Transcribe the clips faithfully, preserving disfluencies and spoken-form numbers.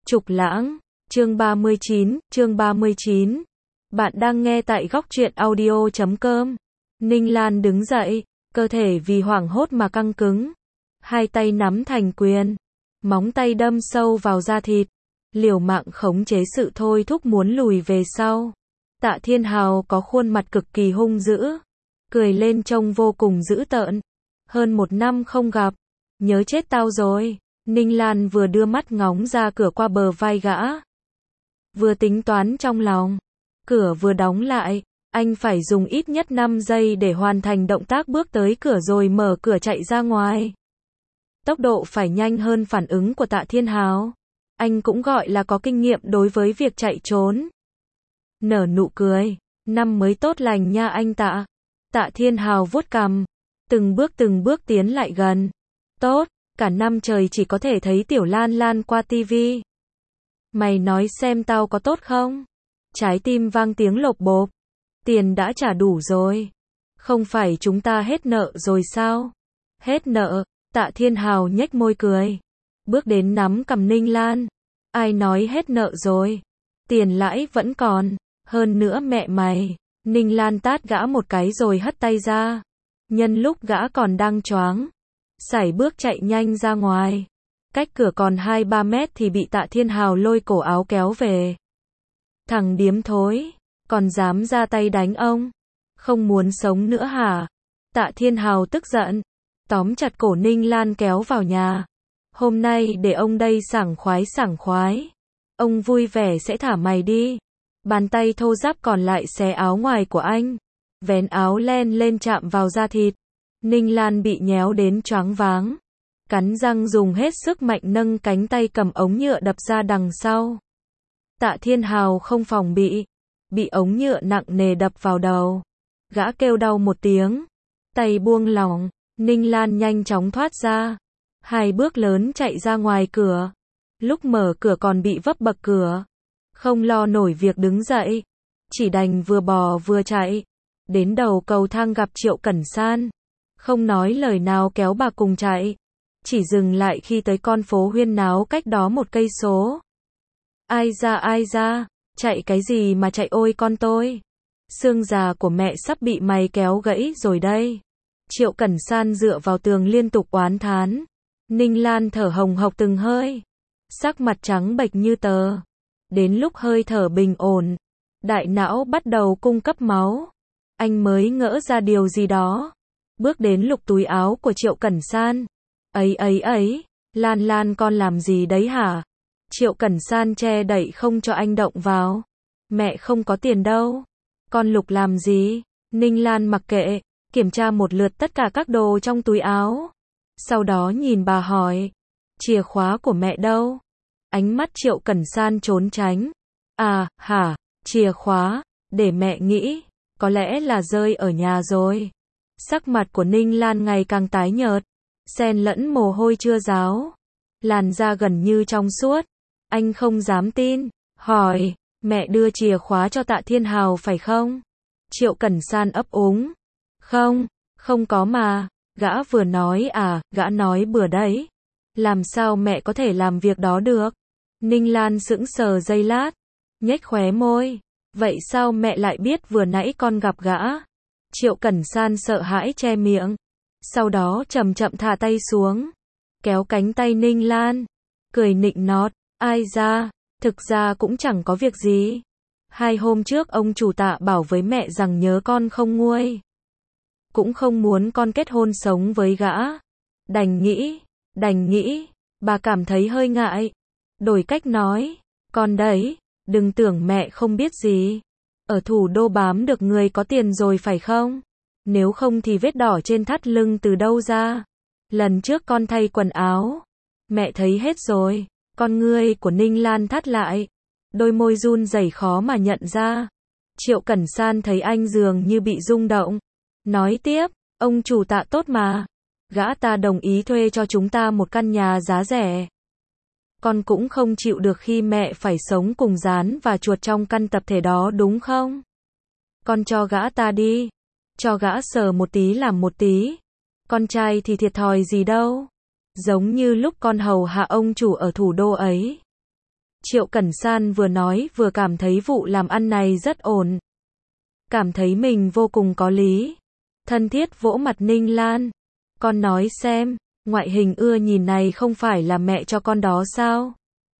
Trục Lãng, chương ba mươi chín, chương ba mươi chín. Bạn đang nghe tại góc truyện audio chấm com. Ninh Lan đứng dậy, cơ thể vì hoảng hốt mà căng cứng. Hai tay nắm thành quyền, móng tay đâm sâu vào da thịt, liều mạng khống chế sự thôi thúc muốn lùi về sau. Tạ Thiên Hào có khuôn mặt cực kỳ hung dữ, cười lên trông vô cùng dữ tợn. Hơn một năm không gặp, nhớ chết tao rồi. Ninh Lan vừa đưa mắt ngóng ra cửa qua bờ vai gã, vừa tính toán trong lòng. Cửa vừa đóng lại, anh phải dùng ít nhất năm giây để hoàn thành động tác bước tới cửa rồi mở cửa chạy ra ngoài. Tốc độ phải nhanh hơn phản ứng của Tạ Thiên Hào. Anh cũng gọi là có kinh nghiệm đối với việc chạy trốn. Nở nụ cười, năm mới tốt lành nha anh Tạ. Tạ Thiên Hào vuốt cằm, từng bước từng bước tiến lại gần. Tốt, cả năm trời chỉ có thể thấy Tiểu Lan Lan qua tivi. Mày nói xem tao có tốt không? Trái tim vang tiếng lộp bộp. Tiền đã trả đủ rồi. Không phải chúng ta hết nợ rồi sao? Hết nợ, Tạ Thiên Hào nhếch môi cười. Bước đến nắm cầm Ninh Lan. Ai nói hết nợ rồi? Tiền lãi vẫn còn. Hơn nữa mẹ mày. Ninh Lan tát gã một cái rồi hất tay ra. Nhân lúc gã còn đang choáng, sải bước chạy nhanh ra ngoài. Cách cửa còn hai ba mét thì bị Tạ Thiên Hào lôi cổ áo kéo về. Thằng điếm thối, còn dám ra tay đánh ông? Không muốn sống nữa hả? Tạ Thiên Hào tức giận, tóm chặt cổ Ninh Lan kéo vào nhà. Hôm nay để ông đây sảng khoái sảng khoái. Ông vui vẻ sẽ thả mày đi. Bàn tay thô ráp còn lại xé áo ngoài của anh. Vén áo len lên chạm vào da thịt. Ninh Lan bị nhéo đến choáng váng. Cắn răng dùng hết sức mạnh nâng cánh tay cầm ống nhựa đập ra đằng sau. Tạ Thiên Hào không phòng bị. Bị ống nhựa nặng nề đập vào đầu. Gã kêu đau một tiếng. Tay buông lỏng. Ninh Lan nhanh chóng thoát ra. Hai bước lớn chạy ra ngoài cửa. Lúc mở cửa còn bị vấp bậc cửa. Không lo nổi việc đứng dậy. Chỉ đành vừa bò vừa chạy. Đến đầu cầu thang gặp Triệu Cẩn San. Không nói lời nào kéo bà cùng chạy. Chỉ dừng lại khi tới con phố huyên náo cách đó một cây số. Ai ra ai ra, chạy cái gì mà chạy ôi con tôi. Xương già của mẹ sắp bị mày kéo gãy rồi đây. Triệu Cẩn San dựa vào tường liên tục oán thán. Ninh Lan thở hồng hộc từng hơi. Sắc mặt trắng bệch như tờ. Đến lúc hơi thở bình ổn, đại não bắt đầu cung cấp máu. Anh mới ngỡ ra điều gì đó. Bước đến lục túi áo của Triệu Cẩn San. Ấy ấy ấy, Lan Lan con làm gì đấy hả? Triệu Cẩn San che đậy không cho anh động vào. Mẹ không có tiền đâu. Con lục làm gì? Ninh Lan mặc kệ, kiểm tra một lượt tất cả các đồ trong túi áo. Sau đó nhìn bà hỏi. Chìa khóa của mẹ đâu? Ánh mắt Triệu Cẩn San trốn tránh. À, hả, chìa khóa, để mẹ nghĩ, có lẽ là rơi ở nhà rồi. Sắc mặt của Ninh Lan ngày càng tái nhợt, xen lẫn mồ hôi chưa ráo. Làn da gần như trong suốt. Anh không dám tin, hỏi, mẹ đưa chìa khóa cho Tạ Thiên Hào phải không? Triệu Cẩn San ấp úng. Không, không có mà, gã vừa nói à, gã nói bừa đấy. Làm sao mẹ có thể làm việc đó được? Ninh Lan sững sờ giây lát, nhếch khóe môi. Vậy sao mẹ lại biết vừa nãy con gặp gã? Triệu Cẩn San sợ hãi che miệng. Sau đó chậm chậm thả tay xuống. Kéo cánh tay Ninh Lan. Cười nịnh nọt. Ai ra, thực ra cũng chẳng có việc gì. Hai hôm trước ông chủ Tạ bảo với mẹ rằng nhớ con không nguôi. Cũng không muốn con kết hôn sống với gã. Đành nghĩ, đành nghĩ. Bà cảm thấy hơi ngại. Đổi cách nói. Con đấy, đừng tưởng mẹ không biết gì. Ở thủ đô bám được người có tiền rồi phải không? Nếu không thì vết đỏ trên thắt lưng từ đâu ra? Lần trước con thay quần áo, mẹ thấy hết rồi. Con ngươi của Ninh Lan thắt lại. Đôi môi run rẩy khó mà nhận ra. Triệu Cẩn San thấy anh dường như bị rung động. Nói tiếp, ông chủ Tạ tốt mà. Gã ta đồng ý thuê cho chúng ta một căn nhà giá rẻ. Con cũng không chịu được khi mẹ phải sống cùng rán và chuột trong căn tập thể đó đúng không? Con cho gã ta đi. Cho gã sờ một tí làm một tí. Con trai thì thiệt thòi gì đâu. Giống như lúc con hầu hạ ông chủ ở thủ đô ấy. Triệu Cẩn San vừa nói vừa cảm thấy vụ làm ăn này rất ổn. Cảm thấy mình vô cùng có lý. Thân thiết vỗ mặt Ninh Lan. Con nói xem, ngoại hình ưa nhìn này không phải là mẹ cho con đó sao?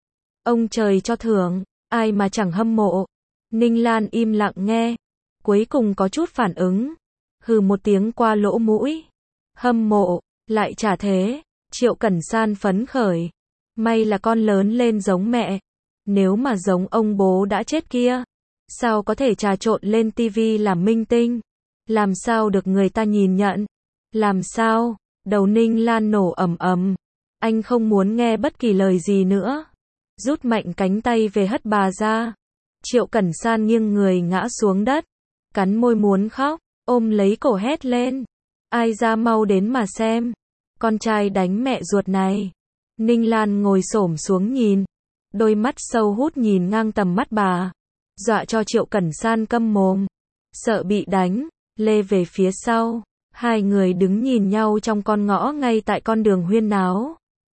Ông trời cho thưởng, ai mà chẳng hâm mộ. Ninh Lan im lặng nghe. Cuối cùng có chút phản ứng. Hừ một tiếng qua lỗ mũi. Hâm mộ, lại chả thế. Triệu Cẩn San phấn khởi. May là con lớn lên giống mẹ. Nếu mà giống ông bố đã chết kia, sao có thể trà trộn lên tivi làm minh tinh? Làm sao được người ta nhìn nhận? Làm sao? Đầu Ninh Lan nổ ầm ầm. Anh không muốn nghe bất kỳ lời gì nữa. Rút mạnh cánh tay về hất bà ra. Triệu Cẩn San nghiêng người ngã xuống đất. Cắn môi muốn khóc, ôm lấy cổ hét lên. Ai ra mau đến mà xem. Con trai đánh mẹ ruột này. Ninh Lan ngồi xổm xuống nhìn. Đôi mắt sâu hút nhìn ngang tầm mắt bà. Dọa cho Triệu Cẩn San câm mồm. Sợ bị đánh, lê về phía sau. Hai người đứng nhìn nhau trong con ngõ ngay tại con đường huyên náo.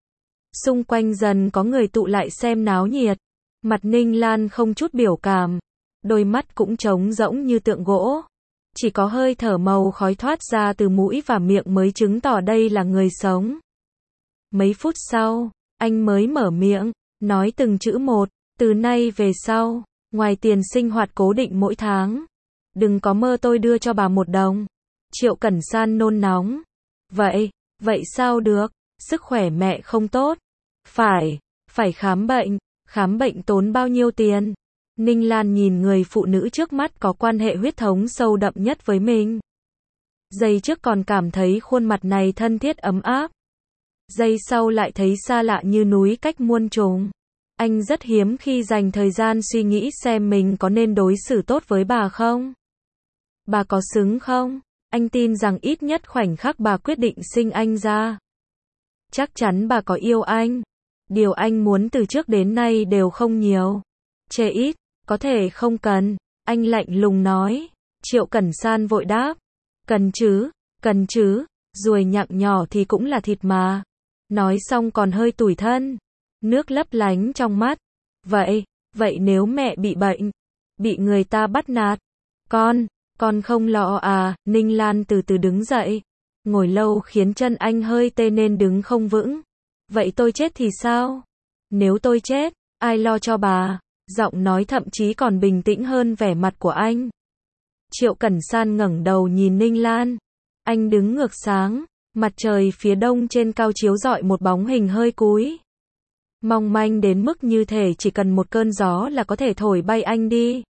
Xung quanh dần có người tụ lại xem náo nhiệt. Mặt Ninh Lan không chút biểu cảm. Đôi mắt cũng trống rỗng như tượng gỗ. Chỉ có hơi thở màu khói thoát ra từ mũi và miệng mới chứng tỏ đây là người sống. Mấy phút sau, anh mới mở miệng, nói từng chữ một. Từ nay về sau, ngoài tiền sinh hoạt cố định mỗi tháng, đừng có mơ tôi đưa cho bà một đồng. Triệu Cẩn San nôn nóng. Vậy, vậy sao được? Sức khỏe mẹ không tốt. Phải, phải khám bệnh. Khám bệnh tốn bao nhiêu tiền? Ninh Lan nhìn người phụ nữ trước mắt có quan hệ huyết thống sâu đậm nhất với mình. Giây trước còn cảm thấy khuôn mặt này thân thiết ấm áp. Giây sau lại thấy xa lạ như núi cách muôn trùng. Anh rất hiếm khi dành thời gian suy nghĩ xem mình có nên đối xử tốt với bà không? Bà có xứng không? Anh tin rằng ít nhất khoảnh khắc bà quyết định sinh anh ra, chắc chắn bà có yêu anh. Điều anh muốn từ trước đến nay đều không nhiều. Chê ít, có thể không cần. Anh lạnh lùng nói. Triệu Cẩn San vội đáp. Cần chứ, cần chứ, ruồi nhặng nhỏ thì cũng là thịt mà. Nói xong còn hơi tủi thân. Nước lấp lánh trong mắt. Vậy, vậy nếu mẹ bị bệnh, bị người ta bắt nạt, con, con không lo à? Ninh Lan từ từ đứng dậy. Ngồi lâu khiến chân anh hơi tê nên đứng không vững. Vậy tôi chết thì sao? Nếu tôi chết, ai lo cho bà? Giọng nói thậm chí còn bình tĩnh hơn vẻ mặt của anh. Triệu Cẩn San ngẩng đầu nhìn Ninh Lan. Anh đứng ngược sáng, mặt trời phía đông trên cao chiếu rọi một bóng hình hơi cúi. Mong manh đến mức như thể chỉ cần một cơn gió là có thể thổi bay anh đi.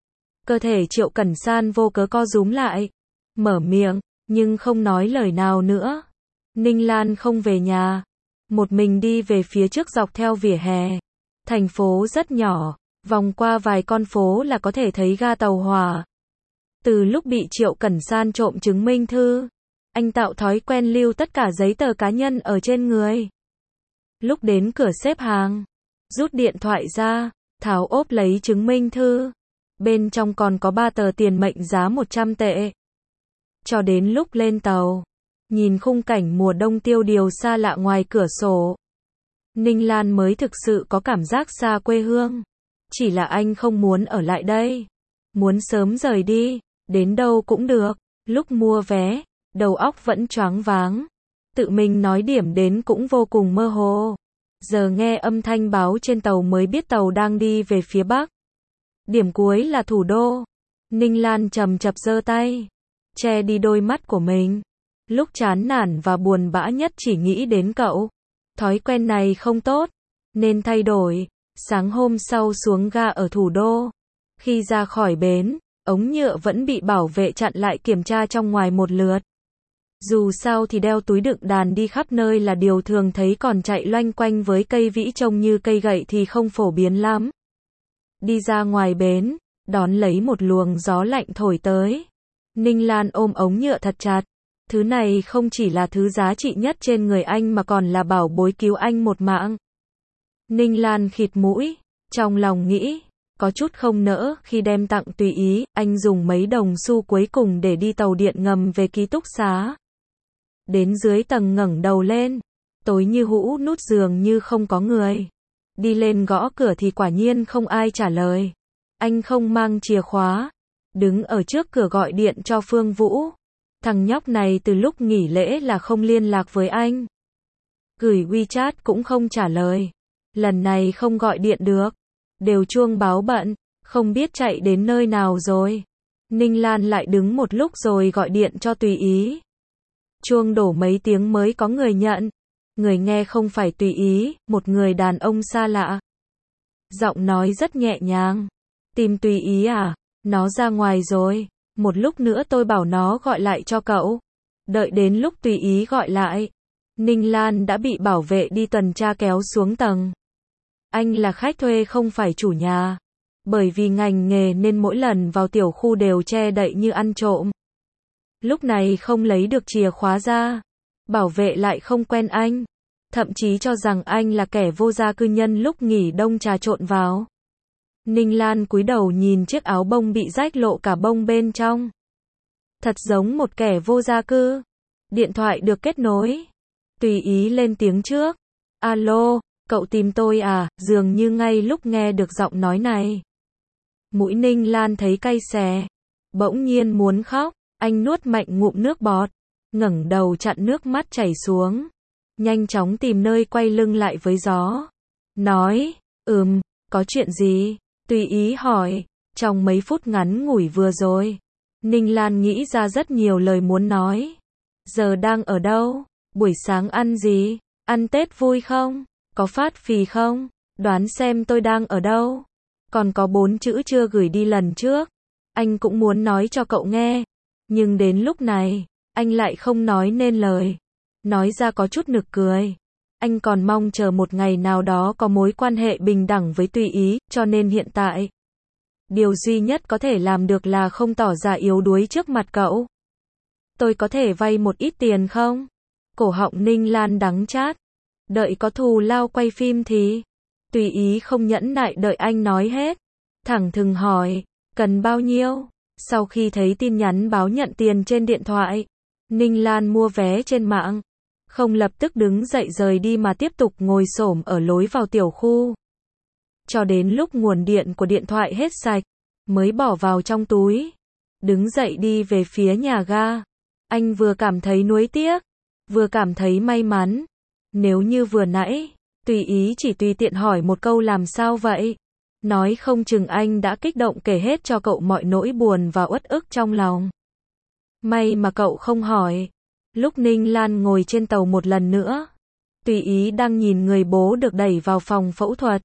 Cơ thể Triệu Cẩn San vô cớ co rúm lại. Mở miệng, nhưng không nói lời nào nữa. Ninh Lan không về nhà. Một mình đi về phía trước dọc theo vỉa hè. Thành phố rất nhỏ, vòng qua vài con phố là có thể thấy ga tàu hỏa. Từ lúc bị Triệu Cẩn San trộm chứng minh thư, anh tạo thói quen lưu tất cả giấy tờ cá nhân ở trên người. Lúc đến cửa xếp hàng, rút điện thoại ra, tháo ốp lấy chứng minh thư. Bên trong còn có ba tờ tiền mệnh giá một trăm tệ. Cho đến lúc lên tàu, nhìn khung cảnh mùa đông tiêu điều xa lạ ngoài cửa sổ, Ninh Lan mới thực sự có cảm giác xa quê hương. Chỉ là anh không muốn ở lại đây. Muốn sớm rời đi, đến đâu cũng được. Lúc mua vé, đầu óc vẫn choáng váng. Tự mình nói điểm đến cũng vô cùng mơ hồ. Giờ nghe âm thanh báo trên tàu mới biết tàu đang đi về phía Bắc. Điểm cuối là thủ đô. Ninh Lan chầm chập giơ tay, che đi đôi mắt của mình. Lúc chán nản và buồn bã nhất chỉ nghĩ đến cậu. Thói quen này không tốt, nên thay đổi. Sáng hôm sau xuống ga ở thủ đô. Khi ra khỏi bến, ống nhựa vẫn bị bảo vệ chặn lại kiểm tra trong ngoài một lượt. Dù sao thì đeo túi đựng đàn đi khắp nơi là điều thường thấy, còn chạy loanh quanh với cây vĩ trông như cây gậy thì không phổ biến lắm. Đi ra ngoài bến, đón lấy một luồng gió lạnh thổi tới. Ninh Lan ôm ống nhựa thật chặt. Thứ này không chỉ là thứ giá trị nhất trên người anh mà còn là bảo bối cứu anh một mạng. Ninh Lan khịt mũi, trong lòng nghĩ, có chút không nỡ khi đem tặng tùy ý, anh dùng mấy đồng xu cuối cùng để đi tàu điện ngầm về ký túc xá. Đến dưới tầng ngẩng đầu lên, tối như hũ nút giường như không có người. Đi lên gõ cửa thì quả nhiên không ai trả lời. Anh không mang chìa khóa. Đứng ở trước cửa gọi điện cho Phương Vũ. Thằng nhóc này từ lúc nghỉ lễ là không liên lạc với anh. Gửi WeChat cũng không trả lời. Lần này không gọi điện được. Đều chuông báo bận. Không biết chạy đến nơi nào rồi. Ninh Lan lại đứng một lúc rồi gọi điện cho Tùy Ý. Chuông đổ mấy tiếng mới có người nhận. Người nghe không phải Tùy Ý, một người đàn ông xa lạ. Giọng nói rất nhẹ nhàng. Tìm Tùy Ý à? Nó ra ngoài rồi. Một lúc nữa tôi bảo nó gọi lại cho cậu. Đợi đến lúc Tùy Ý gọi lại. Ninh Lan đã bị bảo vệ đi tuần tra kéo xuống tầng. Anh là khách thuê không phải chủ nhà. Bởi vì ngành nghề nên mỗi lần vào tiểu khu đều che đậy như ăn trộm. Lúc này không lấy được chìa khóa ra. Bảo vệ lại không quen anh. Thậm chí cho rằng anh là kẻ vô gia cư nhân lúc nghỉ đông trà trộn vào. Ninh Lan cúi đầu nhìn chiếc áo bông bị rách lộ cả bông bên trong. Thật giống một kẻ vô gia cư. Điện thoại được kết nối. Tùy Ý lên tiếng trước. Alo, cậu tìm tôi à? Dường như ngay lúc nghe được giọng nói này. Mũi Ninh Lan thấy cay xè. Bỗng nhiên muốn khóc. Anh nuốt mạnh ngụm nước bọt. Ngẩng đầu chặn nước mắt chảy xuống. Nhanh chóng tìm nơi quay lưng lại với gió. Nói, ừm, có chuyện gì? Tùy Ý hỏi. Trong mấy phút ngắn ngủi vừa rồi, Ninh Lan nghĩ ra rất nhiều lời muốn nói. Giờ đang ở đâu? Buổi sáng ăn gì? Ăn Tết vui không? Có phát phì không? Đoán xem tôi đang ở đâu? Còn có bốn chữ chưa gửi đi lần trước. Anh cũng muốn nói cho cậu nghe. Nhưng đến lúc này, anh lại không nói nên lời. Nói ra có chút nực cười. Anh còn mong chờ một ngày nào đó có mối quan hệ bình đẳng với Tùy Ý, cho nên hiện tại, điều duy nhất có thể làm được là không tỏ ra yếu đuối trước mặt cậu. Tôi có thể vay một ít tiền không? Cổ họng Ninh Lan đắng chát. Đợi có thù lao quay phim thì... Tùy Ý không nhẫn nại đợi anh nói hết. Thẳng thừng hỏi, cần bao nhiêu? Sau khi thấy tin nhắn báo nhận tiền trên điện thoại, Ninh Lan mua vé trên mạng. Không lập tức đứng dậy rời đi mà tiếp tục ngồi xổm ở lối vào tiểu khu. Cho đến lúc nguồn điện của điện thoại hết sạch, mới bỏ vào trong túi. Đứng dậy đi về phía nhà ga. Anh vừa cảm thấy nuối tiếc, vừa cảm thấy may mắn. Nếu như vừa nãy, Tùy Ý chỉ tùy tiện hỏi một câu làm sao vậy? Nói không chừng anh đã kích động kể hết cho cậu mọi nỗi buồn và uất ức trong lòng. May mà cậu không hỏi. Lúc Ninh Lan ngồi trên tàu một lần nữa, Tùy Ý đang nhìn người bố được đẩy vào phòng phẫu thuật.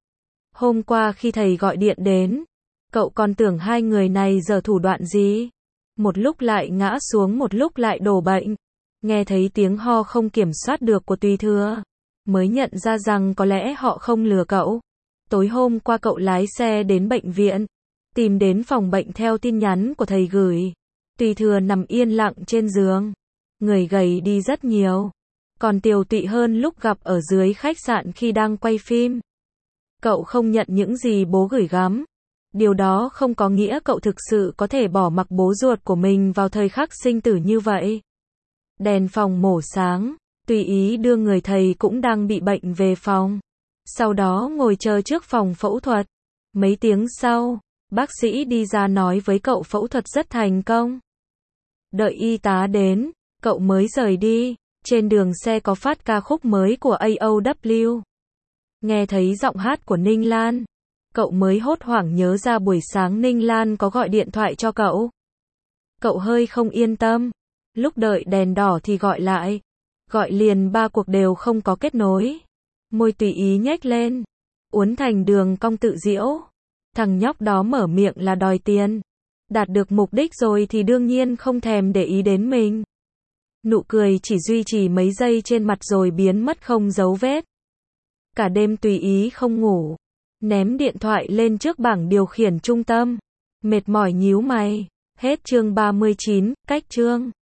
Hôm qua khi thầy gọi điện đến, cậu còn tưởng hai người này giở thủ đoạn gì. Một lúc lại ngã xuống một lúc lại đổ bệnh. Nghe thấy tiếng ho không kiểm soát được của Tùy Thừa, mới nhận ra rằng có lẽ họ không lừa cậu. Tối hôm qua cậu lái xe đến bệnh viện, tìm đến phòng bệnh theo tin nhắn của thầy gửi. Tùy Thừa nằm yên lặng trên giường. Người gầy đi rất nhiều. Còn tiều tụy hơn lúc gặp ở dưới khách sạn khi đang quay phim. Cậu không nhận những gì bố gửi gắm. Điều đó không có nghĩa cậu thực sự có thể bỏ mặc bố ruột của mình vào thời khắc sinh tử như vậy. Đèn phòng mổ sáng, Tùy Ý đưa người thầy cũng đang bị bệnh về phòng. Sau đó ngồi chờ trước phòng phẫu thuật. Mấy tiếng sau, bác sĩ đi ra nói với cậu phẫu thuật rất thành công. Đợi y tá đến, cậu mới rời đi. Trên đường xe có phát ca khúc mới của a o vê. Nghe thấy giọng hát của Ninh Lan, cậu mới hốt hoảng nhớ ra buổi sáng Ninh Lan có gọi điện thoại cho cậu. Cậu hơi không yên tâm. Lúc đợi đèn đỏ thì gọi lại. Gọi liền ba cuộc đều không có kết nối. Môi Tùy Ý nhếch lên, uốn thành đường cong tự giễu. Thằng nhóc đó mở miệng là đòi tiền. Đạt được mục đích rồi thì đương nhiên không thèm để ý đến mình. Nụ cười chỉ duy trì mấy giây trên mặt rồi biến mất không dấu vết. Cả đêm Tùy Ý không ngủ. Ném điện thoại lên trước bảng điều khiển trung tâm. Mệt mỏi nhíu mày. Hết chương ba mươi chín, cách chương.